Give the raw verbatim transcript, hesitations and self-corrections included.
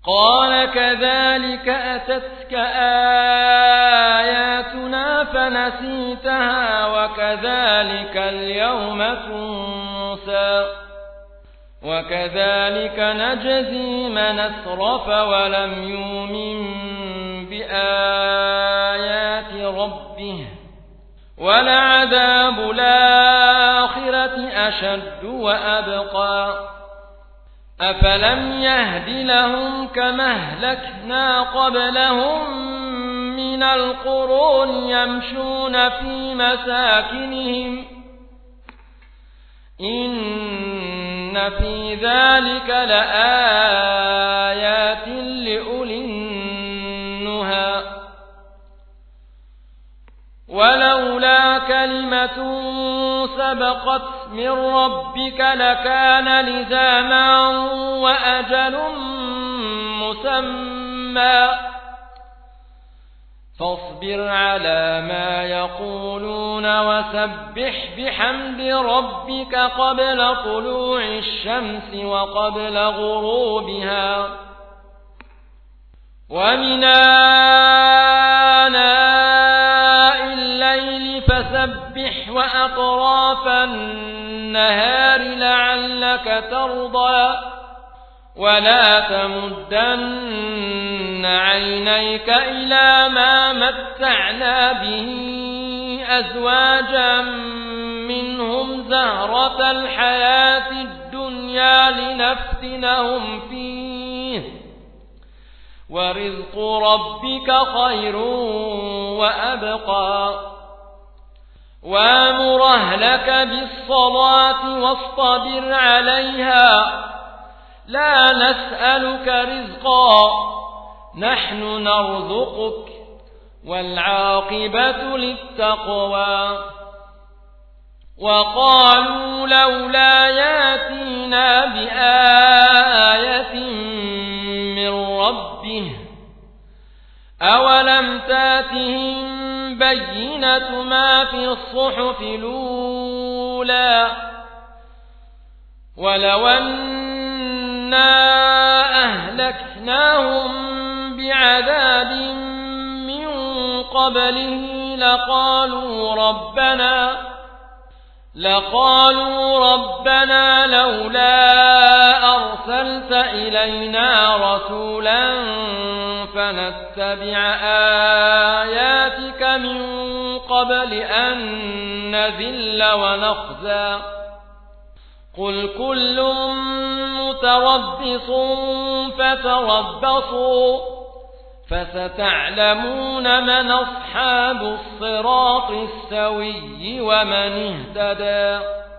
قال كذلك أتتك آياتنا فنسيتها وكذلك اليوم تنسى وكذلك نجزي من أسرف ولم يؤمن بآيات ربه ولعذاب الآخرة أشد وأبقى أفلم يهد لهم كما أهلكنا قبلهم من القرون يمشون في مساكنهم إن في ذلك لآيات لأولي النهى ولولا كلمة سبقت من ربك لكان لزاما وأجل مسمى فاصبر على ما يقولون وسبح بحمد ربك قبل طلوع الشمس وقبل غروبها ومن آناء الليل فسبح وأطراف النهار لعلك ترضى ولا تمدن عينيك إلى ما متعنا به أزواجا منهم زهرة الحياة الدنيا لنفتنهم فيه ورزق ربك خير وأبقى وامر أهلك بالصلاة واصطبر عليها لا نسألك رزقا نحن نرزقك والعاقبة للتقوى وقالوا لولا ياتينا بآية من ربه أولم تاتهم بينة ما في الصحف الأولى ولو أنا أهلكناهم بعذاب من قبله لقالوا ربنا لقالوا ربنا لولا أرسلت إلينا رسولا فنتبع آياتك من قبل أن نذل ونخزى قل كل متربص فتربصوا فستعلمون من أصحاب الصراط السوي ومن اهتدى